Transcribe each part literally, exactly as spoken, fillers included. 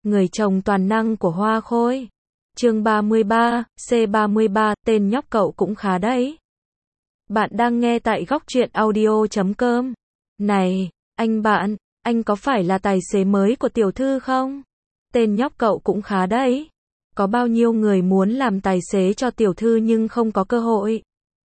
Người chồng toàn năng của Hoa Khôi. Chương ba mươi ba, C ba mươi ba, tên nhóc cậu cũng khá đấy. Bạn đang nghe tại góc truyện audio chấm com. Này, anh bạn, anh có phải là tài xế mới của tiểu thư không? Tên nhóc cậu cũng khá đấy. Có bao nhiêu người muốn làm tài xế cho tiểu thư nhưng không có cơ hội.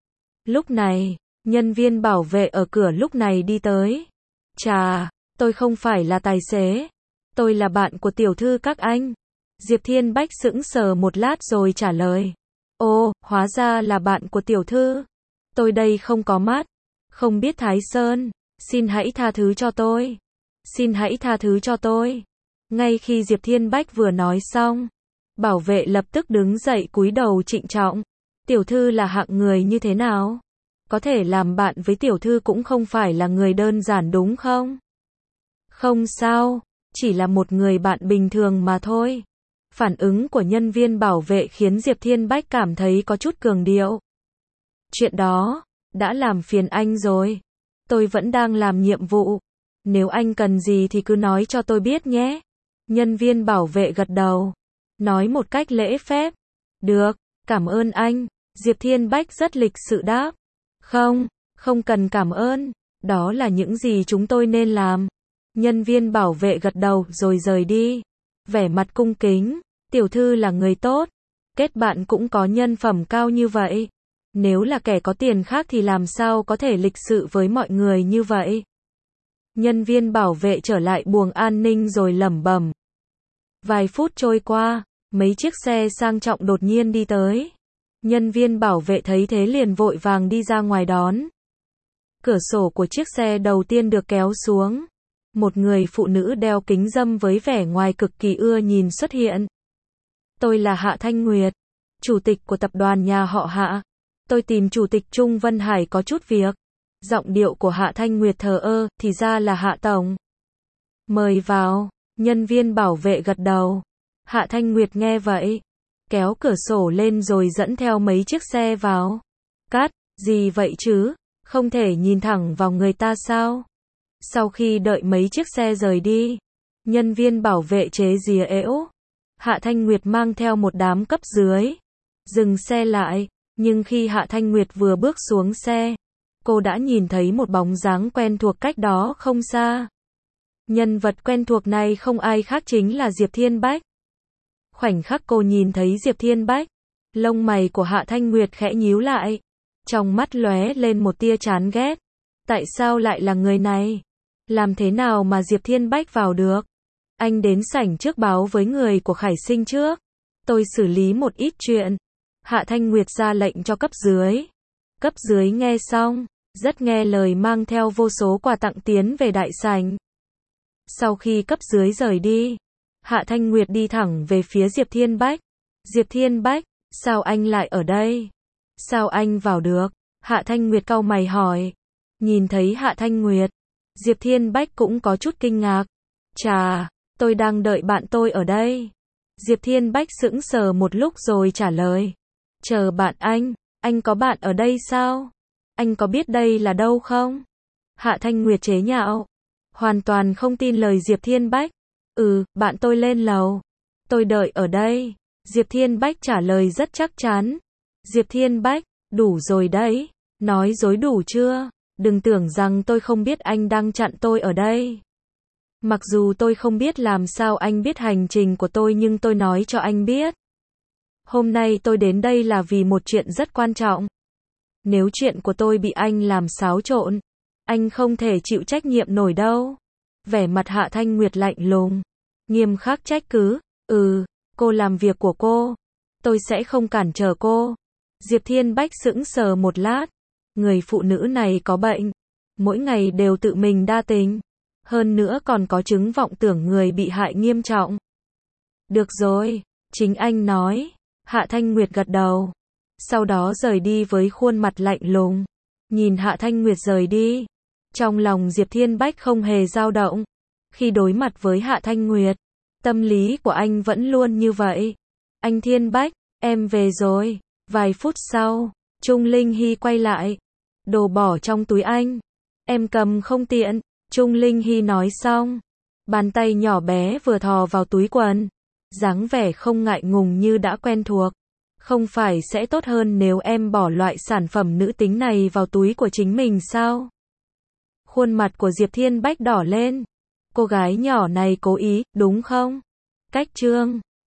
Lúc này, nhân viên bảo vệ ở cửa lúc này đi tới. Chà, tôi không phải là tài xế. Tôi là bạn của tiểu thư các anh. Diệp Thiên Bách sững sờ một lát rồi trả lời. Ồ, hóa ra là bạn của tiểu thư. Tôi đây không có mắt, không biết Thái Sơn. Xin hãy tha thứ cho tôi. Xin hãy tha thứ cho tôi. Ngay khi Diệp Thiên Bách vừa nói xong, bảo vệ lập tức đứng dậy cúi đầu trịnh trọng. Tiểu thư là hạng người như thế nào? Có thể làm bạn với tiểu thư cũng không phải là người đơn giản đúng không? Không sao, chỉ là một người bạn bình thường mà thôi. Phản ứng của nhân viên bảo vệ khiến Diệp Thiên Bách cảm thấy có chút cường điệu. Chuyện đó, đã làm phiền anh rồi. Tôi vẫn đang làm nhiệm vụ. Nếu anh cần gì thì cứ nói cho tôi biết nhé. Nhân viên bảo vệ gật đầu. Nói một cách lễ phép. Được, cảm ơn anh. Diệp Thiên Bách rất lịch sự đáp. Không, không cần cảm ơn. Đó là những gì chúng tôi nên làm. Nhân viên bảo vệ gật đầu rồi rời đi. Vẻ mặt cung kính. Tiểu thư là người tốt. Kết bạn cũng có nhân phẩm cao như vậy. Nếu là kẻ có tiền khác thì làm sao có thể lịch sự với mọi người như vậy. Nhân viên bảo vệ trở lại buồng an ninh rồi lẩm bẩm. Vài phút trôi qua, mấy chiếc xe sang trọng đột nhiên đi tới. Nhân viên bảo vệ thấy thế liền vội vàng đi ra ngoài đón. Cửa sổ của chiếc xe đầu tiên được kéo xuống. Một người phụ nữ đeo kính râm với vẻ ngoài cực kỳ ưa nhìn xuất hiện. Tôi là Hạ Thanh Nguyệt, chủ tịch của tập đoàn nhà họ Hạ. Tôi tìm chủ tịch Trung Vân Hải có chút việc. Giọng điệu của Hạ Thanh Nguyệt thờ ơ, thì ra là Hạ Tổng. Mời vào, nhân viên bảo vệ gật đầu. Hạ Thanh Nguyệt nghe vậy, kéo cửa sổ lên rồi dẫn theo mấy chiếc xe vào. Cát, gì vậy chứ? Không thể nhìn thẳng vào người ta sao? Sau khi đợi mấy chiếc xe rời đi, nhân viên bảo vệ chế giễu ẻo. Hạ Thanh Nguyệt mang theo một đám cấp dưới. Dừng xe lại, nhưng khi Hạ Thanh Nguyệt vừa bước xuống xe, cô đã nhìn thấy một bóng dáng quen thuộc cách đó không xa. Nhân vật quen thuộc này không ai khác chính là Diệp Thiên Bách. Khoảnh khắc cô nhìn thấy Diệp Thiên Bách, lông mày của Hạ Thanh Nguyệt khẽ nhíu lại. Trong mắt lóe lên một tia chán ghét. Tại sao lại là người này? Làm thế nào mà Diệp Thiên Bách vào được? Anh đến sảnh trước báo với người của Khải Sinh trước. Tôi xử lý một ít chuyện. Hạ Thanh Nguyệt ra lệnh cho cấp dưới. Cấp dưới nghe xong, rất nghe lời mang theo vô số quà tặng tiến về đại sảnh. Sau khi cấp dưới rời đi, Hạ Thanh Nguyệt đi thẳng về phía Diệp Thiên Bách. Diệp Thiên Bách, sao anh lại ở đây? Sao anh vào được? Hạ Thanh Nguyệt cau mày hỏi. Nhìn thấy Hạ Thanh Nguyệt, Diệp Thiên Bách cũng có chút kinh ngạc. Chà, tôi đang đợi bạn tôi ở đây. Diệp Thiên Bách sững sờ một lúc rồi trả lời. Chờ bạn anh, anh có bạn ở đây sao? Anh có biết đây là đâu không? Hạ Thanh Nguyệt chế nhạo. Hoàn toàn không tin lời Diệp Thiên Bách. Ừ, bạn tôi lên lầu. Tôi đợi ở đây. Diệp Thiên Bách trả lời rất chắc chắn. Diệp Thiên Bách, đủ rồi đấy. Nói dối đủ chưa? Đừng tưởng rằng tôi không biết anh đang chặn tôi ở đây. Mặc dù tôi không biết làm sao anh biết hành trình của tôi nhưng tôi nói cho anh biết. Hôm nay tôi đến đây là vì một chuyện rất quan trọng. Nếu chuyện của tôi bị anh làm xáo trộn, anh không thể chịu trách nhiệm nổi đâu. Vẻ mặt Hạ Thanh Nguyệt lạnh lùng, nghiêm khắc trách cứ. Ừ, cô làm việc của cô. Tôi sẽ không cản trở cô. Diệp Thiên Bách sững sờ một lát. Người phụ nữ này có bệnh. Mỗi ngày đều tự mình đa tình. Hơn nữa còn có chứng vọng tưởng người bị hại nghiêm trọng. Được rồi, chính anh nói. Hạ Thanh Nguyệt gật đầu. Sau đó rời đi với khuôn mặt lạnh lùng. Nhìn Hạ Thanh Nguyệt rời đi, trong lòng Diệp Thiên Bách không hề dao động. Khi đối mặt với Hạ Thanh Nguyệt, tâm lý của anh vẫn luôn như vậy. Anh Thiên Bách, em về rồi. Vài phút sau, Trung Linh Hy quay lại. Đồ bỏ trong túi anh. Em cầm không tiện. Trung Linh Hy nói xong, Bàn tay nhỏ bé vừa thò vào túi quần. Dáng vẻ không ngại ngùng như đã quen thuộc. Không phải sẽ tốt hơn nếu em bỏ loại sản phẩm nữ tính này vào túi của chính mình sao? Khuôn mặt của Diệp Thiên Bách đỏ lên. Cô gái nhỏ này cố ý, đúng không? Cách trương.